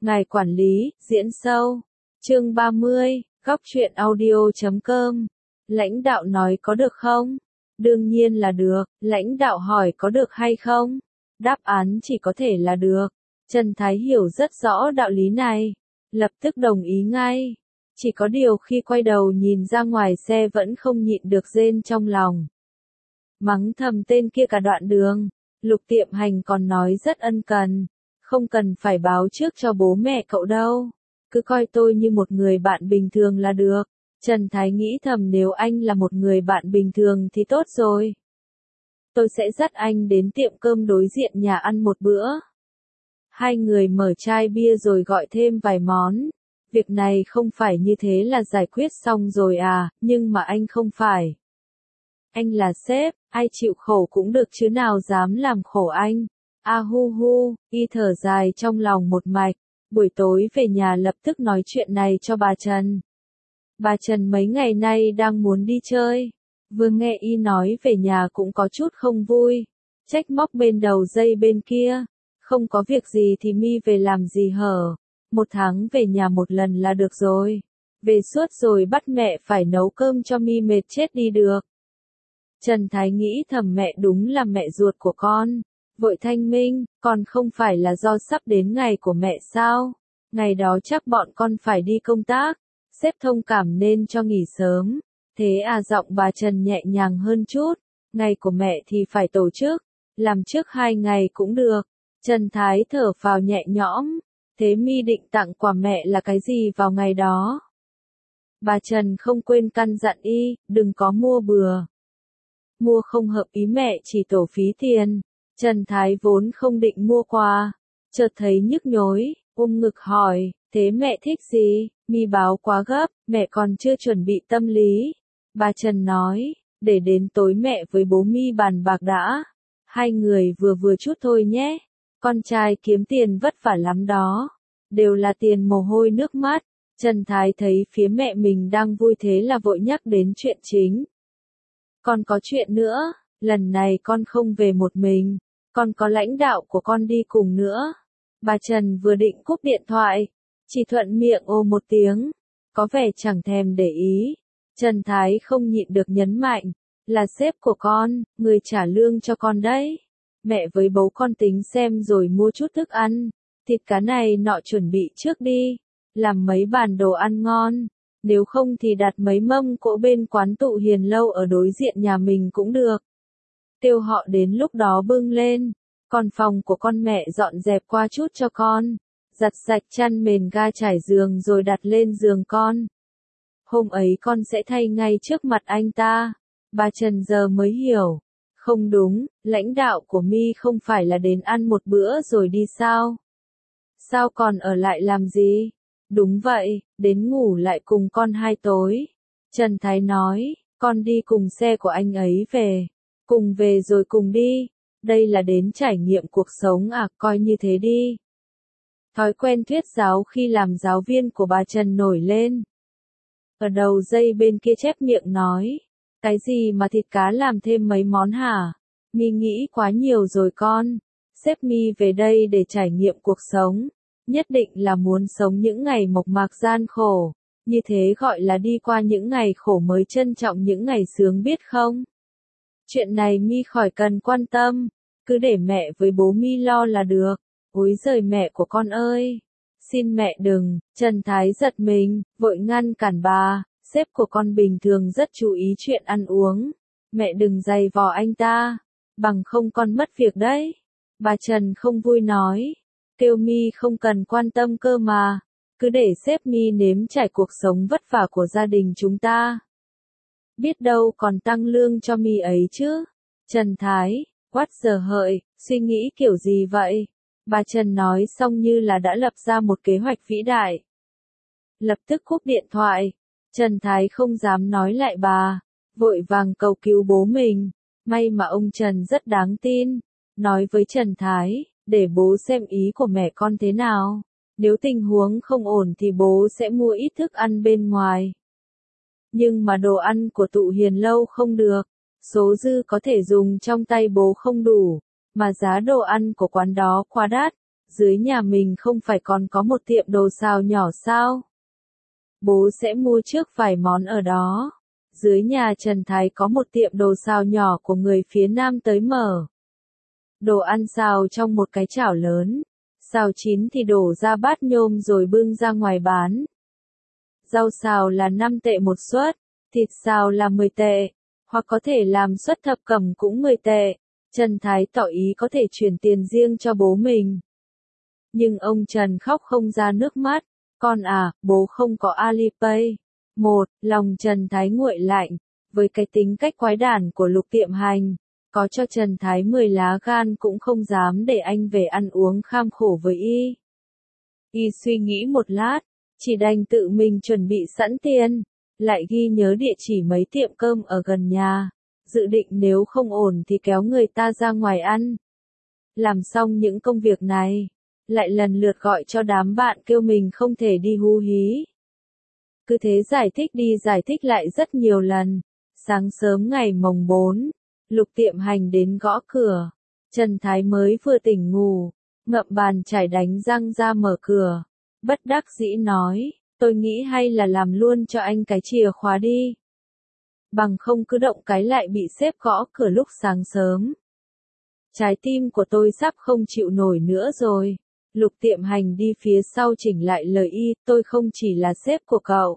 Ngài quản lý, diễn sâu. Chương 30, góc truyện audio.com. Lãnh đạo nói có được không? Đương nhiên là được. Lãnh đạo hỏi có được hay không? Đáp án chỉ có thể là được. Trần Thái hiểu rất rõ đạo lý này. Lập tức đồng ý ngay. Chỉ có điều khi quay đầu nhìn ra ngoài xe vẫn không nhịn được rên trong lòng. Mắng thầm tên kia cả đoạn đường. Lục Tiệm Hành còn nói rất ân cần. Không cần phải báo trước cho bố mẹ cậu đâu. Cứ coi tôi như một người bạn bình thường là được. Trần Thái nghĩ thầm nếu anh là một người bạn bình thường thì tốt rồi. Tôi sẽ dắt anh đến tiệm cơm đối diện nhà ăn một bữa. Hai người mở chai bia rồi gọi thêm vài món. Việc này không phải như thế là giải quyết xong rồi à, nhưng mà anh không phải. Anh là sếp, ai chịu khổ cũng được chứ nào dám làm khổ anh. A hu hu, y thở dài trong lòng một mạch. Buổi tối về nhà lập tức nói chuyện này cho bà Trần. Bà Trần mấy ngày nay đang muốn đi chơi. Vừa nghe y nói về nhà cũng có chút không vui. Trách móc bên đầu dây bên kia. Không có việc gì thì mi về làm gì hở. Một tháng về nhà một lần là được rồi. Về suốt rồi bắt mẹ phải nấu cơm cho mi mệt chết đi được. Trần Thái nghĩ thầm mẹ đúng là mẹ ruột của con. Vội thanh minh, còn không phải là do sắp đến ngày của mẹ sao? Ngày đó chắc bọn con phải đi công tác. Sếp thông cảm nên cho nghỉ sớm. Thế à, giọng bà Trần nhẹ nhàng hơn chút. Ngày của mẹ thì phải tổ chức. Làm trước 2 ngày cũng được. Trần Thái thở phào nhẹ nhõm. Thế mi định tặng quà mẹ là cái gì vào ngày đó? Bà Trần không quên căn dặn y, đừng có mua bừa. Mua không hợp ý mẹ chỉ tổ phí tiền. Trần Thái vốn không định mua quà. Chợt thấy nhức nhối, ôm ngực hỏi, thế mẹ thích gì? Mi báo quá gấp, mẹ còn chưa chuẩn bị tâm lý. Bà Trần nói, để đến tối mẹ với bố mi bàn bạc đã. Hai người vừa vừa chút thôi nhé. Con trai kiếm tiền vất vả lắm đó. Đều là tiền mồ hôi nước mắt. Trần Thái thấy phía mẹ mình đang vui thế là vội nhắc đến chuyện chính. Con có chuyện nữa, lần này con không về một mình. Con có lãnh đạo của con đi cùng nữa. Bà Trần vừa định cúp điện thoại. Chỉ thuận miệng ồ một tiếng. Có vẻ chẳng thèm để ý. Trần Thái không nhịn được nhấn mạnh. Là sếp của con, người trả lương cho con đấy. Mẹ với bố con tính xem rồi mua chút thức ăn. Thịt cá này nọ chuẩn bị trước đi. Làm mấy bàn đồ ăn ngon. Nếu không thì đặt mấy mâm cỗ bên quán Tụ Hiền Lâu ở đối diện nhà mình cũng được. Kêu họ đến lúc đó bưng lên. Còn phòng của con mẹ dọn dẹp qua chút cho con. Giặt sạch chăn mền ga trải giường rồi đặt lên giường con. Hôm ấy con sẽ thay ngay trước mặt anh ta. Bà Trần giờ mới hiểu. Không đúng, lãnh đạo của mi không phải là đến ăn một bữa rồi đi sao? Sao còn ở lại làm gì? Đúng vậy, đến ngủ lại cùng con 2 tối. Trần Thái nói, con đi cùng xe của anh ấy về. Cùng về rồi cùng đi. Đây là đến trải nghiệm cuộc sống à, coi như thế đi. Thói quen thuyết giáo khi làm giáo viên của bà Trần nổi lên. Ở đầu dây bên kia chép miệng nói. Cái gì mà thịt cá làm thêm mấy món hả? Mi nghĩ quá nhiều rồi con. Sếp mi về đây để trải nghiệm cuộc sống. Nhất định là muốn sống những ngày mộc mạc gian khổ. Như thế gọi là đi qua những ngày khổ mới trân trọng những ngày sướng biết không? Chuyện này mi khỏi cần quan tâm. Cứ để mẹ với bố mi lo là được. Ối giời mẹ của con ơi! Xin mẹ đừng. Trần Thái giật mình, vội ngăn cản bà. Sếp của con bình thường rất chú ý chuyện ăn uống. Mẹ đừng giày vò anh ta. Bằng không con mất việc đấy. Bà Trần không vui nói. Kêu mi không cần quan tâm cơ mà. Cứ để sếp mi nếm trải cuộc sống vất vả của gia đình chúng ta. Biết đâu còn tăng lương cho mi ấy chứ. Trần Thái, what giờ hợi, suy nghĩ kiểu gì vậy? Bà Trần nói xong như là đã lập ra một kế hoạch vĩ đại. Lập tức cúp điện thoại. Trần Thái không dám nói lại bà. Vội vàng cầu cứu bố mình. May mà ông Trần rất đáng tin. Nói với Trần Thái, để bố xem ý của mẹ con thế nào. Nếu tình huống không ổn thì bố sẽ mua ít thức ăn bên ngoài. Nhưng mà đồ ăn của Tụ Hiền Lâu không được. Số dư có thể dùng trong tay bố không đủ. Mà giá đồ ăn của quán đó quá đắt. dưới nhà mình không phải còn có một tiệm đồ xào nhỏ sao? Bố sẽ mua trước vài món ở đó. Dưới nhà Trần Thái có một tiệm đồ xào nhỏ của người phía Nam tới mở. Đồ ăn xào trong một cái chảo lớn. Xào chín thì đổ ra bát nhôm rồi bưng ra ngoài bán. Rau xào là 5 tệ một suất, thịt xào là 10 tệ, hoặc có thể làm suất thập cẩm cũng 10 tệ. Trần Thái tỏ ý có thể chuyển tiền riêng cho bố mình. Nhưng ông Trần khóc không ra nước mắt. Con à, bố không có Alipay. Lòng Trần Thái nguội lạnh. Với cái tính cách quái đản của Lục Tiệm Hành, có cho Trần Thái 10 lá gan cũng không dám để anh về ăn uống kham khổ với y. Y suy nghĩ một lát, chỉ đành tự mình chuẩn bị sẵn tiền, lại ghi nhớ địa chỉ mấy tiệm cơm ở gần nhà, dự định nếu không ổn thì kéo người ta ra ngoài ăn. Làm xong những công việc này, lại lần lượt gọi cho đám bạn kêu mình không thể đi hú hí. Cứ thế giải thích đi giải thích lại rất nhiều lần. Sáng sớm ngày mồng 4, Lục Tiệm Hành đến gõ cửa. Trần Thái mới vừa tỉnh ngủ, ngậm bàn chải đánh răng ra mở cửa. Bất đắc dĩ nói, tôi nghĩ hay là làm luôn cho anh cái chìa khóa đi. Bằng không cứ động cái lại bị sếp gõ cửa lúc sáng sớm. Trái tim của tôi sắp không chịu nổi nữa rồi. Lục Tiệm Hành đi phía sau chỉnh lại lời y, tôi không chỉ là sếp của cậu,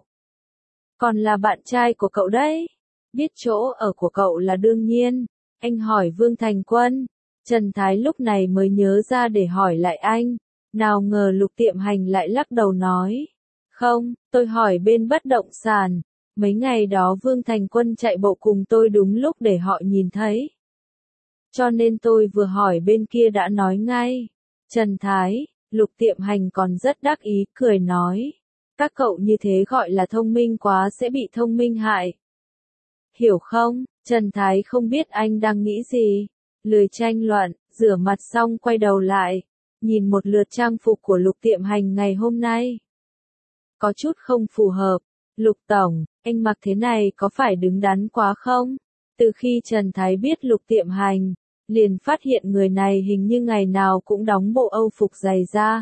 còn là bạn trai của cậu đấy. Biết chỗ ở của cậu là đương nhiên. Anh hỏi Vương Thành Quân. Trần Thái lúc này mới nhớ ra để hỏi lại anh. Nào ngờ Lục Tiệm Hành lại lắc đầu nói. Không, tôi hỏi bên bất động sản. Mấy ngày đó Vương Thành Quân chạy bộ cùng tôi đúng lúc để họ nhìn thấy. Cho nên tôi vừa hỏi bên kia đã nói ngay. Trần Thái, Lục Tiệm Hành còn rất đắc ý, cười nói. Các cậu như thế gọi là thông minh quá sẽ bị thông minh hại. Hiểu không? Trần Thái không biết anh đang nghĩ gì. Lười tranh luận, rửa mặt xong quay đầu lại. Nhìn một lượt trang phục của Lục Tiệm Hành ngày hôm nay. Có chút không phù hợp. Lục Tổng, anh mặc thế này có phải đứng đắn quá không? Từ khi Trần Thái biết Lục Tiệm Hành, liền phát hiện người này hình như ngày nào cũng đóng bộ Âu phục dày da.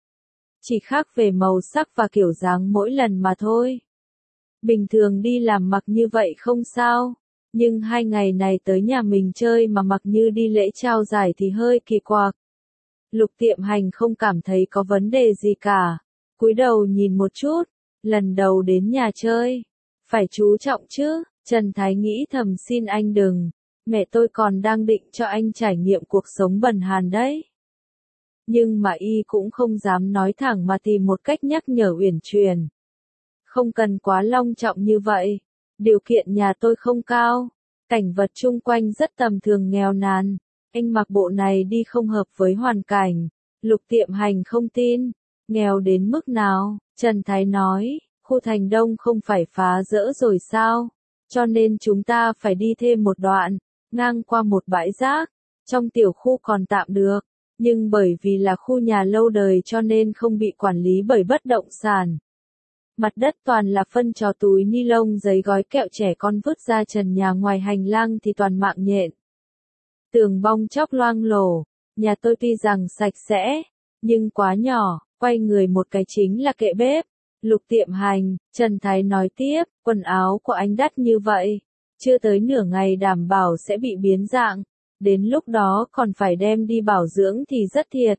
Chỉ khác về màu sắc và kiểu dáng mỗi lần mà thôi. Bình thường đi làm mặc như vậy không sao, nhưng 2 ngày này tới nhà mình chơi mà mặc như đi lễ trao giải thì hơi kỳ quặc. Lục Tiệm Hành không cảm thấy có vấn đề gì cả, cúi đầu nhìn một chút, lần đầu đến nhà chơi, phải chú trọng chứ. Trần Thái nghĩ thầm xin anh đừng, mẹ tôi còn đang định cho anh trải nghiệm cuộc sống bần hàn đấy. Nhưng mà y cũng không dám nói thẳng mà tìm một cách nhắc nhở uyển chuyển. Không cần quá long trọng như vậy. Điều kiện nhà tôi không cao. Cảnh vật chung quanh rất tầm thường nghèo nàn. Anh mặc bộ này đi không hợp với hoàn cảnh. Lục Tiệm Hành không tin. Nghèo đến mức nào? Trần Thái nói, khu thành Đông không phải phá rỡ rồi sao? Cho nên chúng ta phải đi thêm một đoạn, ngang qua một bãi rác. Trong tiểu khu còn tạm được. Nhưng bởi vì là khu nhà lâu đời cho nên không bị quản lý bởi bất động sản. Mặt đất toàn là phân trò túi ni lông giấy gói kẹo trẻ con vứt ra trần nhà, ngoài hành lang thì toàn mạng nhện. Tường bong chóc loang lổ, nhà tôi tuy rằng sạch sẽ, nhưng quá nhỏ, quay người một cái chính là kệ bếp. Lục Tiệm Hành, Trần Thái nói tiếp, quần áo của anh đắt như vậy, chưa tới nửa ngày đảm bảo sẽ bị biến dạng. Đến lúc đó còn phải đem đi bảo dưỡng thì rất thiệt.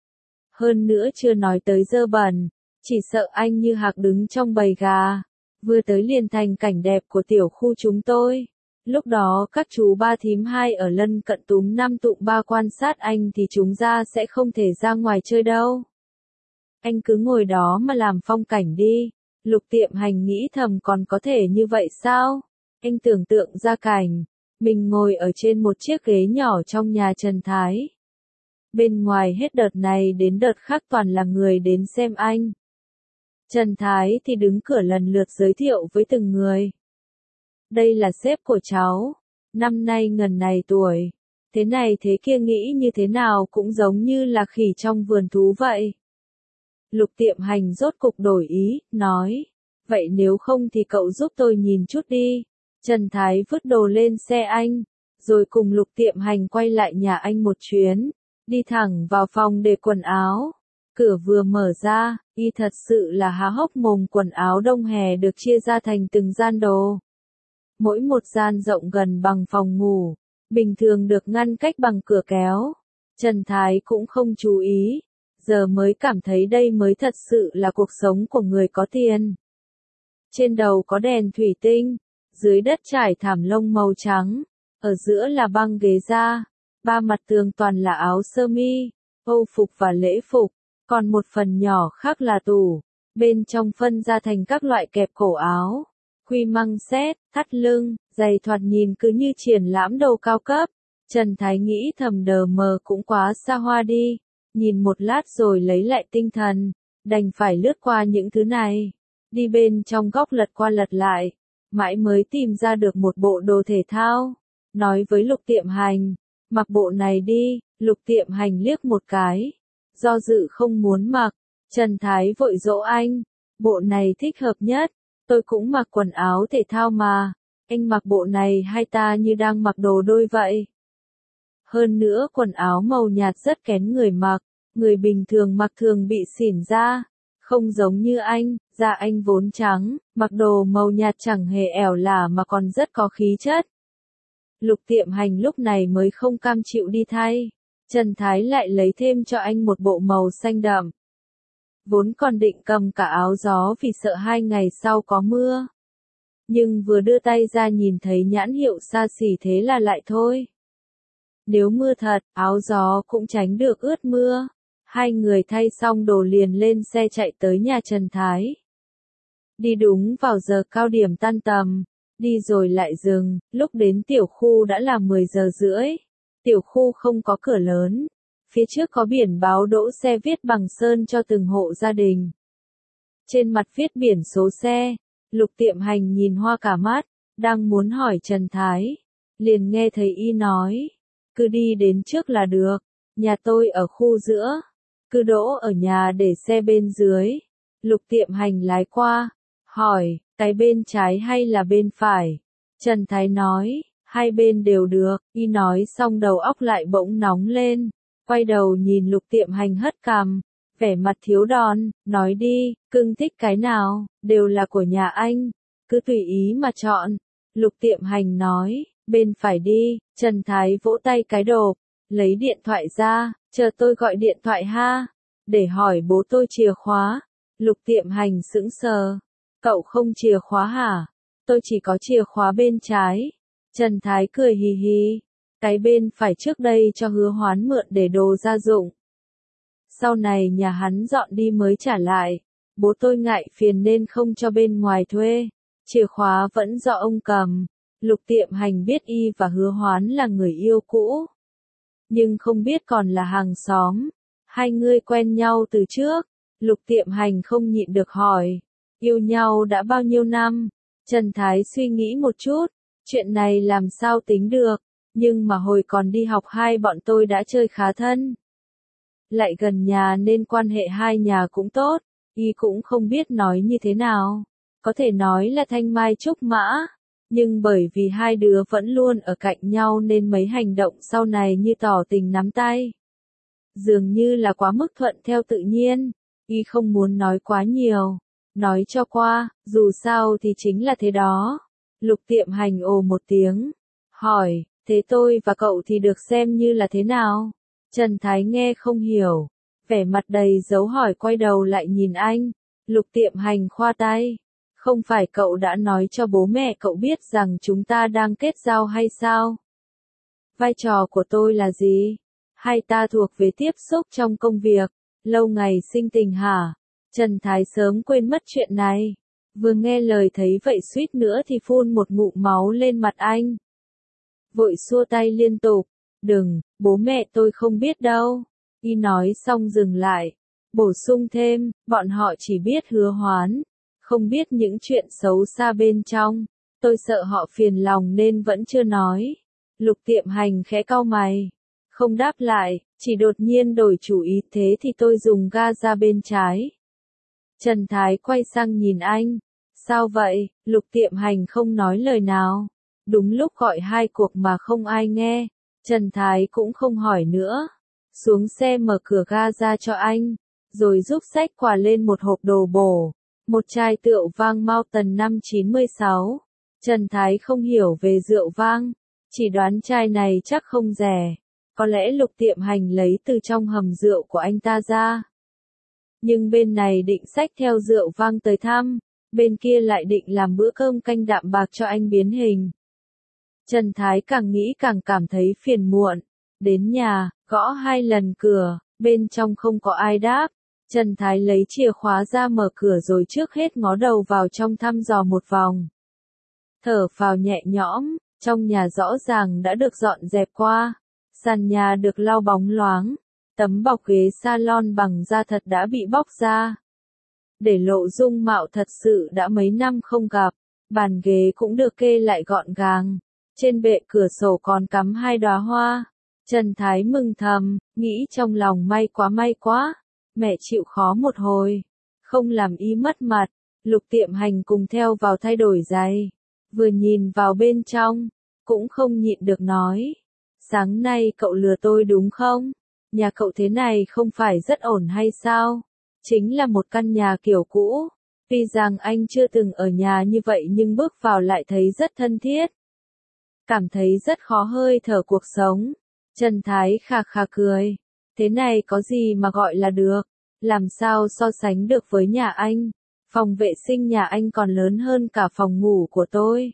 Hơn nữa chưa nói tới dơ bẩn, chỉ sợ anh như hạc đứng trong bầy gà. Vừa tới liền thành cảnh đẹp của tiểu khu chúng tôi. Lúc đó các chú ba thím hai ở lân cận túm 5 tụm 3 quan sát anh thì chúng ra sẽ không thể ra ngoài chơi đâu. Anh cứ ngồi đó mà làm phong cảnh đi. Lục Tiệm Hành nghĩ thầm còn có thể như vậy sao? Anh tưởng tượng ra cảnh. Mình ngồi ở trên một chiếc ghế nhỏ trong nhà Trần Thái. Bên ngoài hết đợt này đến đợt khác toàn là người đến xem anh. Trần Thái thì đứng cửa lần lượt giới thiệu với từng người. Đây là sếp của cháu, năm nay ngần này tuổi. Thế này thế kia nghĩ như thế nào cũng giống như là khỉ trong vườn thú vậy. Lục Tiệm Hành rốt cục đổi ý, nói. Vậy nếu không thì cậu giúp tôi nhìn chút đi. Trần Thái vứt đồ lên xe anh, rồi cùng Lục Tiệm Hành quay lại nhà anh một chuyến. đi thẳng vào phòng để quần áo. Cửa vừa mở ra, y thật sự là há hốc mồm. Quần áo đông hè được chia ra thành từng gian đồ. Mỗi một gian rộng gần bằng phòng ngủ, bình thường được ngăn cách bằng cửa kéo. Trần Thái cũng không chú ý, giờ mới cảm thấy đây mới thật sự là cuộc sống của người có tiền. Trên đầu có đèn thủy tinh, dưới đất trải thảm lông màu trắng, ở giữa là băng ghế da, ba mặt tường toàn là áo sơ mi, âu phục và lễ phục, còn một phần nhỏ khác là tủ, bên trong phân ra thành các loại kẹp cổ áo, khuy măng xét, thắt lưng, giày thoạt nhìn cứ như triển lãm đồ cao cấp. Trần Thái nghĩ thầm đờ mờ cũng quá xa hoa đi, nhìn một lát rồi lấy lại tinh thần, đành phải lướt qua những thứ này, đi bên trong góc lật qua lật lại, mãi mới tìm ra được một bộ đồ thể thao, nói với Lục Tiệm Hành, mặc bộ này đi. Lục Tiệm Hành liếc một cái, do dự không muốn mặc. Trần Thái vội dỗ anh, bộ này thích hợp nhất, tôi cũng mặc quần áo thể thao mà, anh mặc bộ này hay ta như đang mặc đồ đôi vậy. Hơn nữa quần áo màu nhạt rất kén người mặc, người bình thường mặc thường bị xỉn da, không giống như anh, da anh vốn trắng, mặc đồ màu nhạt chẳng hề ẻo lả mà còn rất có khí chất. Lục Tiệm Hành lúc này mới không cam chịu đi thay, Trần Thái lại lấy thêm cho anh một bộ màu xanh đậm. Vốn còn định cầm cả áo gió vì sợ 2 ngày sau có mưa. Nhưng vừa đưa tay ra nhìn thấy nhãn hiệu xa xỉ thế là lại thôi. Nếu mưa thật, áo gió cũng tránh được ướt mưa. Hai người thay xong đồ liền lên xe chạy tới nhà Trần Thái. Đi đúng vào giờ cao điểm tan tầm, đi rồi lại dừng, lúc đến tiểu khu đã là 10 giờ rưỡi. Tiểu khu không có cửa lớn, phía trước có biển báo đỗ xe viết bằng sơn cho từng hộ gia đình. Trên mặt viết biển số xe, Lục Tiệm Hành nhìn hoa cả mắt, đang muốn hỏi Trần Thái, liền nghe thấy y nói, cứ đi đến trước là được, nhà tôi ở khu giữa, cứ đỗ ở nhà để xe bên dưới. Lục Tiệm Hành lái qua, hỏi, cái bên trái hay là bên phải? Trần Thái nói, hai bên đều được. Y nói xong đầu óc lại bỗng nóng lên, quay đầu nhìn Lục Tiệm Hành hất cằm, vẻ mặt thiếu đòn, nói đi, cưng thích cái nào, đều là của nhà anh, cứ tùy ý mà chọn. Lục Tiệm Hành nói, bên phải đi. Trần Thái vỗ tay cái đột, lấy điện thoại ra, chờ tôi gọi điện thoại ha, để hỏi bố tôi chìa khóa. Lục Tiệm Hành sững sờ, cậu không chìa khóa hả? Tôi chỉ có chìa khóa bên trái. Trần Thái cười hì hì, cái bên phải trước đây cho Hứa Hoán mượn để đồ gia dụng. Sau này nhà hắn dọn đi mới trả lại, bố tôi ngại phiền nên không cho bên ngoài thuê, chìa khóa vẫn do ông cầm. Lục Tiệm Hành biết y và Hứa Hoán là người yêu cũ, nhưng không biết còn là hàng xóm. Hai người quen nhau từ trước. Lục Tiệm Hành không nhịn được hỏi, yêu nhau đã bao nhiêu năm? Trần Thái suy nghĩ một chút, chuyện này làm sao tính được, nhưng mà hồi còn đi học hai bọn tôi đã chơi khá thân. Lại gần nhà nên quan hệ hai nhà cũng tốt, y cũng không biết nói như thế nào, có thể nói là thanh mai trúc mã, nhưng bởi vì hai đứa vẫn luôn ở cạnh nhau nên mấy hành động sau này như tỏ tình nắm tay. Dường như là quá mức thuận theo tự nhiên, y không muốn nói quá nhiều, nói cho qua, dù sao thì chính là thế đó. Lục Tiệm Hành ồ một tiếng, hỏi, thế tôi và cậu thì được xem như là thế nào? Trần Thái nghe không hiểu, vẻ mặt đầy dấu hỏi quay đầu lại nhìn anh. Lục Tiệm Hành khoa tay, không phải cậu đã nói cho bố mẹ cậu biết rằng chúng ta đang kết giao hay sao? Vai trò của tôi là gì? Hay ta thuộc về tiếp xúc trong công việc, lâu ngày sinh tình hả? Trần Thái sớm quên mất chuyện này, vừa nghe lời thấy vậy suýt nữa thì phun một ngụm máu lên mặt anh. Vội xua tay liên tục, đừng, bố mẹ tôi không biết đâu. Y nói xong dừng lại, bổ sung thêm, bọn họ chỉ biết Hứa Hoán, không biết những chuyện xấu xa bên trong, tôi sợ họ phiền lòng nên vẫn chưa nói. Lục Tiệm Hành khẽ cau mày, không đáp lại, chỉ đột nhiên đổi chủ ý, thế thì tôi dùng ga ra bên trái. Trần Thái quay sang nhìn anh, sao vậy? Lục Tiệm Hành không nói lời nào. Đúng lúc gọi hai cuộc mà không ai nghe, Trần Thái cũng không hỏi nữa, xuống xe mở cửa ga ra cho anh, rồi giúp xách quà lên một hộp đồ bổ, một chai rượu vang Mountain năm 96. Trần Thái không hiểu về rượu vang, chỉ đoán chai này chắc không rẻ, có lẽ Lục Tiệm Hành lấy từ trong hầm rượu của anh ta ra. Nhưng bên này định xách theo rượu vang tới thăm, bên kia lại định làm bữa cơm canh đạm bạc cho anh biến hình. Trần Thái càng nghĩ càng cảm thấy phiền muộn, đến nhà, gõ 2 lần cửa, bên trong không có ai đáp. Trần Thái lấy chìa khóa ra mở cửa rồi trước hết ngó đầu vào trong thăm dò một vòng. Thở phào nhẹ nhõm, trong nhà rõ ràng đã được dọn dẹp qua, sàn nhà được lau bóng loáng, tấm bọc ghế salon bằng da thật đã bị bóc ra, để lộ dung mạo thật sự đã mấy năm không gặp, bàn ghế cũng được kê lại gọn gàng, trên bệ cửa sổ còn cắm 2 đóa hoa. Trần Thái mừng thầm, nghĩ trong lòng may quá, mẹ chịu khó một hồi, không làm y mất mặt. Lục Tiệm Hành cùng theo vào thay đổi giày, vừa nhìn vào bên trong, cũng không nhịn được nói, sáng nay cậu lừa tôi đúng không? Nhà cậu thế này không phải rất ổn hay sao? Chính là một căn nhà kiểu cũ, tuy rằng anh chưa từng ở nhà như vậy nhưng bước vào lại thấy rất thân thiết, cảm thấy rất khó hơi thở cuộc sống. Trần Thái khà khà cười, thế này có gì mà gọi là được, làm sao so sánh được với nhà anh, phòng vệ sinh nhà anh còn lớn hơn cả phòng ngủ của tôi.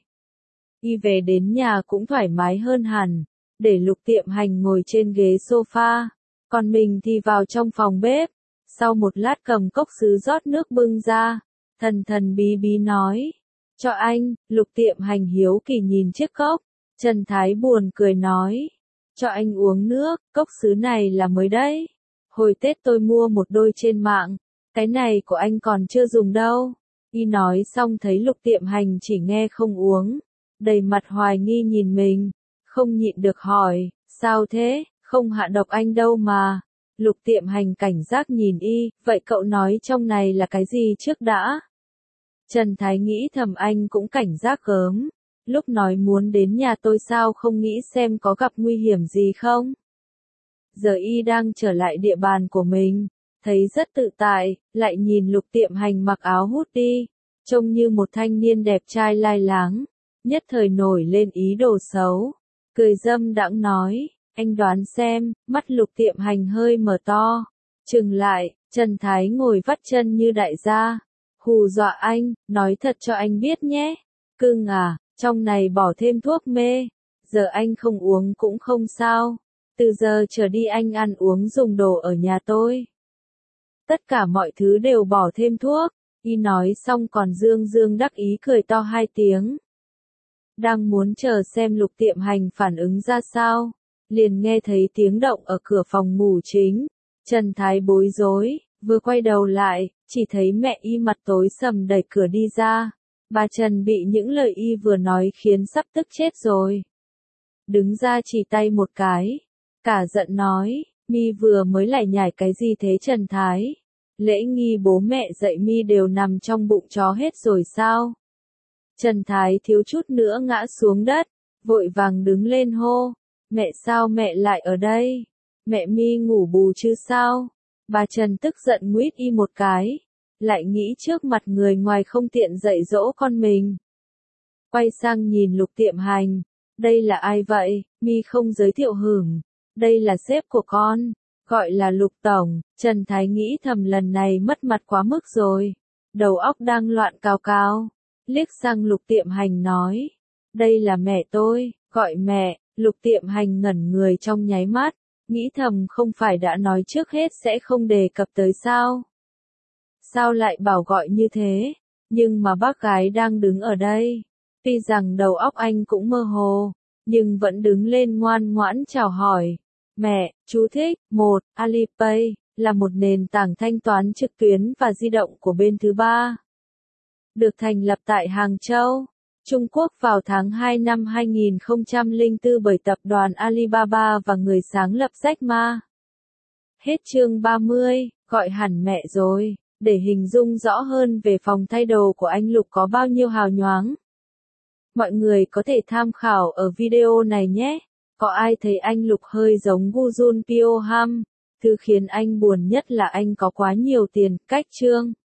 Y về đến nhà cũng thoải mái hơn hẳn, để Lục Tiệm Hành ngồi trên ghế sofa, còn mình thì vào trong phòng bếp, sau một lát cầm cốc sứ rót nước bưng ra, thần thần bí bí nói, cho anh. Lục Tiệm Hành hiếu kỳ nhìn chiếc cốc, Trần Thái buồn cười nói, cho anh uống nước, cốc sứ này là mới đấy. Hồi Tết tôi mua một đôi trên mạng, cái này của anh còn chưa dùng đâu. Y nói xong thấy Lục Tiệm Hành chỉ nghe không uống, đầy mặt hoài nghi nhìn mình, không nhịn được hỏi, sao thế, không hạ độc anh đâu mà. Lục Tiệm Hành cảnh giác nhìn y, vậy cậu nói trong này là cái gì trước đã? Trần Thái nghĩ thầm anh cũng cảnh giác gớm, lúc nói muốn đến nhà tôi sao không nghĩ xem có gặp nguy hiểm gì không? Giờ y đang trở lại địa bàn của mình, thấy rất tự tại, lại nhìn Lục Tiệm Hành mặc áo hút đi, trông như một thanh niên đẹp trai lai láng, nhất thời nổi lên ý đồ xấu, cười dâm đãng nói, anh đoán xem. Mắt Lục Tiệm Hành hơi mở to, trừng lại. Trần Thái ngồi vắt chân như đại gia, hù dọa anh, nói thật cho anh biết nhé, cưng à, trong này bỏ thêm thuốc mê, giờ anh không uống cũng không sao, từ giờ trở đi anh ăn uống dùng đồ ở nhà tôi, tất cả mọi thứ đều bỏ thêm thuốc. Y nói xong còn dương dương đắc ý cười to 2 tiếng. Đang muốn chờ xem Lục Tiệm Hành phản ứng ra sao, liền nghe thấy tiếng động ở cửa phòng ngủ chính. Trần Thái bối rối, vừa quay đầu lại, chỉ thấy mẹ y mặt tối sầm đẩy cửa đi ra. Bà Trần bị những lời y vừa nói khiến sắp tức chết rồi. Đứng ra chỉ tay một cái, cả giận nói, mi vừa mới lại nhảy cái gì thế Trần Thái? Lễ nghi bố mẹ dạy mi đều nằm trong bụng chó hết rồi sao? Trần Thái thiếu chút nữa ngã xuống đất, vội vàng đứng lên hô, mẹ sao mẹ lại ở đây? Mẹ mi ngủ bù chứ sao? Bà Trần tức giận nguýt y một cái, lại nghĩ trước mặt người ngoài không tiện dạy dỗ con mình. Quay sang nhìn Lục Tiệm Hành, đây là ai vậy, mi không giới thiệu hửng, đây là sếp của con, gọi là Lục Tổng. Trần Thái nghĩ thầm lần này mất mặt quá mức rồi, đầu óc đang loạn cào cào, liếc sang Lục Tiệm Hành nói, đây là mẹ tôi, gọi mẹ. Lục Tiệm Hành ngẩn người trong nháy mắt, nghĩ thầm không phải đã nói trước hết sẽ không đề cập tới sao? Sao lại bảo gọi như thế? Nhưng mà bác gái đang đứng ở đây, tuy rằng đầu óc anh cũng mơ hồ, nhưng vẫn đứng lên ngoan ngoãn chào hỏi. Mẹ, chú thích, 1. Alipay, là một nền tảng thanh toán trực tuyến và di động của bên thứ ba. Được thành lập tại Hàng Châu, Trung Quốc vào tháng 2 năm 2004 bởi tập đoàn Alibaba và người sáng lập Jack Ma. Hết chương 30, gọi hẳn mẹ rồi, để hình dung rõ hơn về phòng thay đồ của anh Lục có bao nhiêu hào nhoáng. Mọi người có thể tham khảo ở video này nhé. Có ai thấy anh Lục hơi giống Gu Jun Pyo Ham? Thứ khiến anh buồn nhất là anh có quá nhiều tiền, cách Trương